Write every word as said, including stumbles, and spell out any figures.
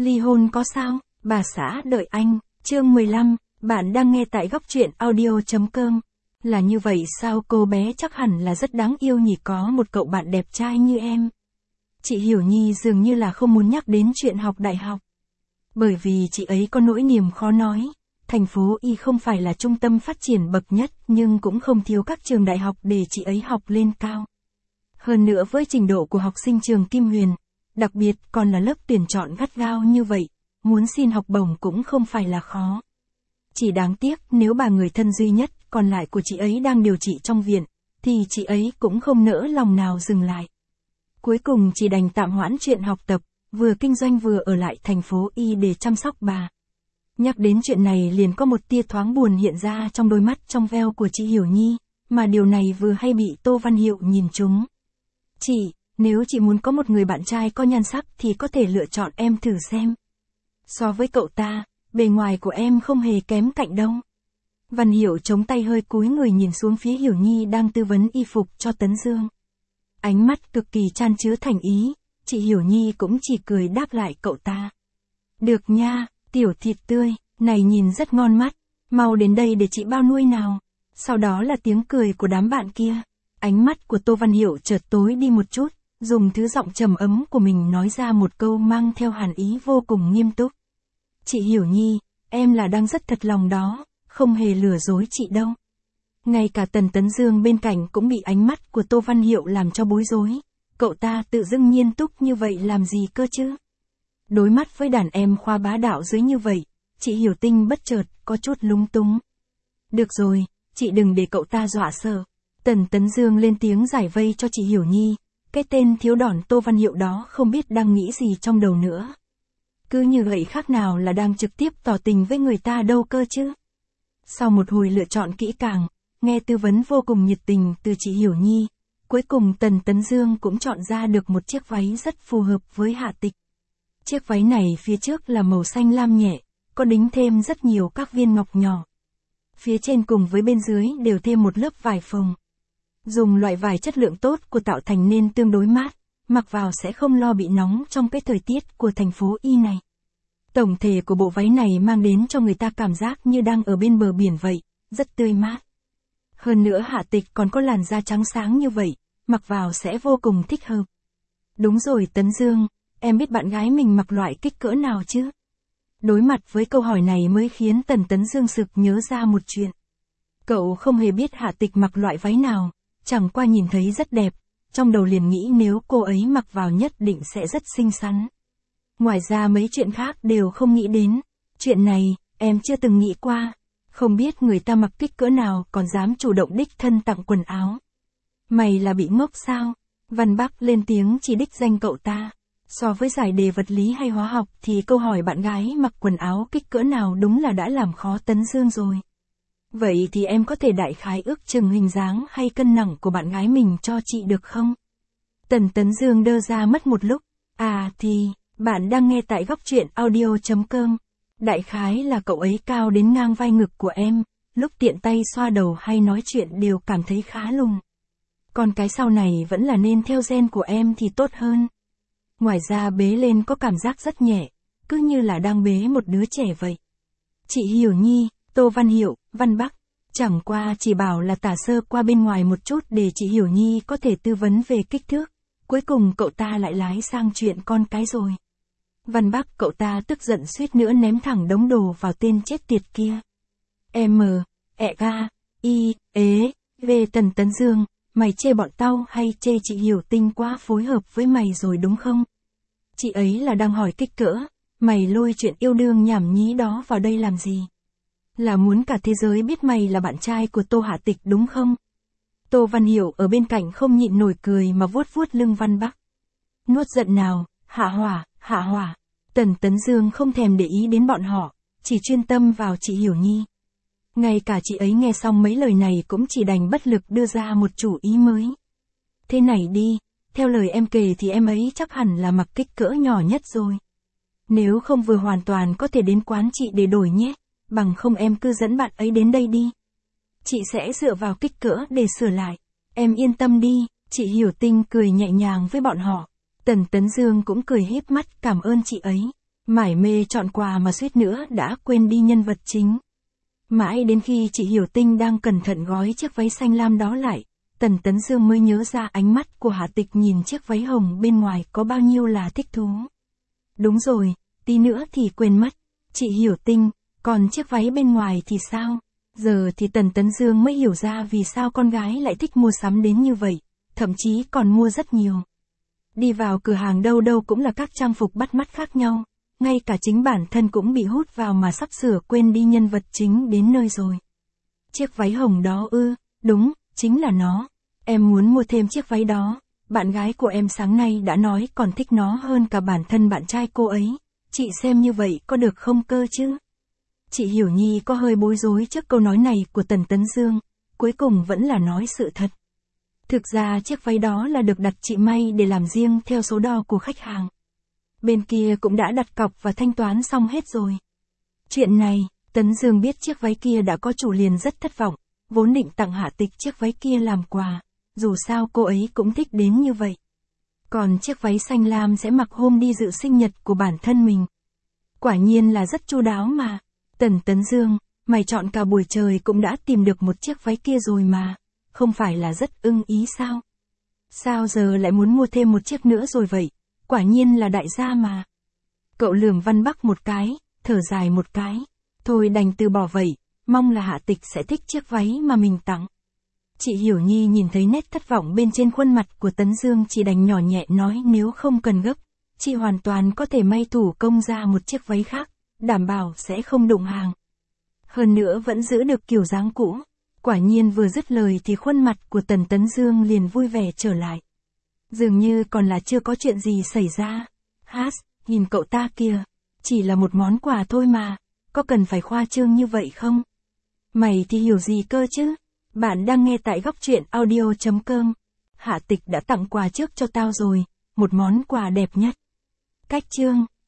Ly hôn có sao, bà xã đợi anh, chương mười lăm, bạn đang nghe tại góc truyện audio.com. Là như vậy sao, cô bé chắc hẳn là rất đáng yêu nhỉ, có một cậu bạn đẹp trai như em. Chị Hiểu Nhi dường như là không muốn nhắc đến chuyện học đại học. Bởi vì chị ấy có nỗi niềm khó nói. Thành phố Y không phải là trung tâm phát triển bậc nhất nhưng cũng không thiếu các trường đại học để chị ấy học lên cao. Hơn nữa với trình độ của học sinh trường Kim Huyền, đặc biệt còn là lớp tuyển chọn gắt gao như vậy, muốn xin học bổng cũng không phải là khó. Chỉ đáng tiếc nếu bà người thân duy nhất còn lại của chị ấy đang điều trị trong viện, thì chị ấy cũng không nỡ lòng nào dừng lại. Cuối cùng chỉ đành tạm hoãn chuyện học tập, vừa kinh doanh vừa ở lại thành phố Y để chăm sóc bà. Nhắc đến chuyện này liền có một tia thoáng buồn hiện ra trong đôi mắt trong veo của chị Hiểu Nhi, mà điều này vừa hay bị Tô Văn Hiệu nhìn trúng. Chị, nếu chị muốn có một người bạn trai có nhan sắc thì có thể lựa chọn em thử xem. So với cậu ta, bề ngoài của em không hề kém cạnh đâu. Văn Hiệu chống tay hơi cúi người nhìn xuống phía Hiểu Nhi đang tư vấn y phục cho Tấn Dương. Ánh mắt cực kỳ chan chứa thành ý, chị Hiểu Nhi cũng chỉ cười đáp lại cậu ta. Được nha, tiểu thịt tươi, này nhìn rất ngon mắt, mau đến đây để chị bao nuôi nào. Sau đó là tiếng cười của đám bạn kia. Ánh mắt của Tô Văn Hiệu chợt tối đi một chút, dùng thứ giọng trầm ấm của mình nói ra một câu mang theo hàn ý vô cùng nghiêm túc. Chị Hiểu Nhi, em là đang rất thật lòng đó, không hề lừa dối chị đâu. Ngay cả Tần Tấn Dương bên cạnh cũng bị ánh mắt của Tô Văn Hiệu làm cho bối rối. Cậu ta tự dưng nghiêm túc như vậy làm gì cơ chứ? Đối mắt với đàn em khoa bá đạo dưới như vậy, chị Hiểu Tinh bất chợt có chút lúng túng. Được rồi, chị đừng để cậu ta dọa sợ. Tần Tấn Dương lên tiếng giải vây cho chị Hiểu Nhi, cái tên thiếu đòn Tô Văn Hiệu đó không biết đang nghĩ gì trong đầu nữa. Cứ như vậy khác nào là đang trực tiếp tỏ tình với người ta đâu cơ chứ. Sau một hồi lựa chọn kỹ càng, nghe tư vấn vô cùng nhiệt tình từ chị Hiểu Nhi, cuối cùng Tần Tấn Dương cũng chọn ra được một chiếc váy rất phù hợp với Hạ Tịch. Chiếc váy này phía trước là màu xanh lam nhẹ, có đính thêm rất nhiều các viên ngọc nhỏ. Phía trên cùng với bên dưới đều thêm một lớp vải phồng. Dùng loại vải chất lượng tốt của tạo thành nên tương đối mát, mặc vào sẽ không lo bị nóng trong cái thời tiết của thành phố Y này. Tổng thể của bộ váy này mang đến cho người ta cảm giác như đang ở bên bờ biển vậy, rất tươi mát. Hơn nữa Hạ Tịch còn có làn da trắng sáng như vậy, mặc vào sẽ vô cùng thích hợp. Đúng rồi Tấn Dương, em biết bạn gái mình mặc loại kích cỡ nào chứ? Đối mặt với câu hỏi này mới khiến Tần Tấn Dương sực nhớ ra một chuyện. Cậu không hề biết Hạ Tịch mặc loại váy nào, chẳng qua nhìn thấy rất đẹp, trong đầu liền nghĩ nếu cô ấy mặc vào nhất định sẽ rất xinh xắn. Ngoài ra mấy chuyện khác đều không nghĩ đến, chuyện này, em chưa từng nghĩ qua, không biết người ta mặc kích cỡ nào còn dám chủ động đích thân tặng quần áo. Mày là bị ngốc sao? Văn Bắc lên tiếng chỉ đích danh cậu ta. So với giải đề vật lý hay hóa học thì câu hỏi bạn gái mặc quần áo kích cỡ nào đúng là đã làm khó Tấn Dương rồi. Vậy thì em có thể đại khái ước chừng hình dáng hay cân nặng của bạn gái mình cho chị được không? Tần Tấn Dương đơ ra mất một lúc. À thì, bạn đang nghe tại góc truyện audio.com. Đại khái là cậu ấy cao đến ngang vai ngực của em, lúc tiện tay xoa đầu hay nói chuyện đều cảm thấy khá lùn. Còn cái sau này vẫn là nên theo gen của em thì tốt hơn. Ngoài ra bế lên có cảm giác rất nhẹ, cứ như là đang bế một đứa trẻ vậy. Chị Hiểu Nhi, Tô Văn Hiệu, Văn Bắc, chẳng qua chỉ bảo là tả sơ qua bên ngoài một chút để chị Hiểu Nhi có thể tư vấn về kích thước. Cuối cùng cậu ta lại lái sang chuyện con cái rồi. Văn Bắc cậu ta tức giận suýt nữa ném thẳng đống đồ vào tên chết tiệt kia. M, E ga, I, ế, về Tần Tấn Dương, mày chê bọn tao hay chê chị Hiểu Tinh quá phối hợp với mày rồi đúng không? Chị ấy là đang hỏi kích cỡ, mày lôi chuyện yêu đương nhảm nhí đó vào đây làm gì? Là muốn cả thế giới biết mày là bạn trai của Tô Hạ Tịch đúng không? Tô Văn Hiểu ở bên cạnh không nhịn nổi cười mà vuốt vuốt lưng Văn Bắc. Nuốt giận nào, hạ hỏa, hạ hỏa. Tần Tấn Dương không thèm để ý đến bọn họ, chỉ chuyên tâm vào chị Hiểu Nhi. Ngay cả chị ấy nghe xong mấy lời này cũng chỉ đành bất lực đưa ra một chủ ý mới. Thế này đi, theo lời em kể thì em ấy chắc hẳn là mặc kích cỡ nhỏ nhất rồi. Nếu không vừa hoàn toàn có thể đến quán chị để đổi nhé, bằng không em cứ dẫn bạn ấy đến đây đi. Chị sẽ dựa vào kích cỡ để sửa lại. Em yên tâm đi, chị Hiểu Tinh cười nhẹ nhàng với bọn họ. Tần Tấn Dương cũng cười híp mắt cảm ơn chị ấy. Mải mê chọn quà mà suýt nữa đã quên đi nhân vật chính. Mãi đến khi chị Hiểu Tinh đang cẩn thận gói chiếc váy xanh lam đó lại, Tần Tấn Dương mới nhớ ra ánh mắt của Hạ Tịch nhìn chiếc váy hồng bên ngoài có bao nhiêu là thích thú. Đúng rồi, tí nữa thì quên mất. Chị Hiểu Tinh, còn chiếc váy bên ngoài thì sao? Giờ thì Tần Tấn Dương mới hiểu ra vì sao con gái lại thích mua sắm đến như vậy, thậm chí còn mua rất nhiều. Đi vào cửa hàng đâu đâu cũng là các trang phục bắt mắt khác nhau, ngay cả chính bản thân cũng bị hút vào mà sắp sửa quên đi nhân vật chính đến nơi rồi. Chiếc váy hồng đó ư, đúng, chính là nó. Em muốn mua thêm chiếc váy đó, bạn gái của em sáng nay đã nói còn thích nó hơn cả bản thân bạn trai cô ấy. Chị xem như vậy có được không cơ chứ? Chị Hiểu Nhi có hơi bối rối trước câu nói này của Tần Tấn Dương, cuối cùng vẫn là nói sự thật. Thực ra chiếc váy đó là được đặt chị may để làm riêng theo số đo của khách hàng. Bên kia cũng đã đặt cọc và thanh toán xong hết rồi. Chuyện này, Tấn Dương biết chiếc váy kia đã có chủ liền rất thất vọng, vốn định tặng Hạ Tịch chiếc váy kia làm quà, dù sao cô ấy cũng thích đến như vậy. Còn chiếc váy xanh lam sẽ mặc hôm đi dự sinh nhật của bản thân mình. Quả nhiên là rất chu đáo mà. Tần Tấn Dương, mày chọn cả buổi trời cũng đã tìm được một chiếc váy kia rồi mà, không phải là rất ưng ý sao? Sao giờ lại muốn mua thêm một chiếc nữa rồi vậy? Quả nhiên là đại gia mà. Cậu lườm Văn Bắc một cái, thở dài một cái. Thôi đành từ bỏ vậy, mong là Hạ Tịch sẽ thích chiếc váy mà mình tặng. Chị Hiểu Nhi nhìn thấy nét thất vọng bên trên khuôn mặt của Tấn Dương chỉ đành nhỏ nhẹ nói nếu không cần gấp, chị hoàn toàn có thể may thủ công ra một chiếc váy khác, đảm bảo sẽ không đụng hàng. Hơn nữa vẫn giữ được kiểu dáng cũ. Quả nhiên vừa dứt lời thì khuôn mặt của Tần Tấn Dương liền vui vẻ trở lại. Dường như còn là chưa có chuyện gì xảy ra. Hát, nhìn cậu ta kìa, chỉ là một món quà thôi mà, có cần phải khoa trương như vậy không? Mày thì hiểu gì cơ chứ? Bạn đang nghe tại góc truyện audio chấm com. Hạ Tịch đã tặng quà trước cho tao rồi, một món quà đẹp nhất. Cách chương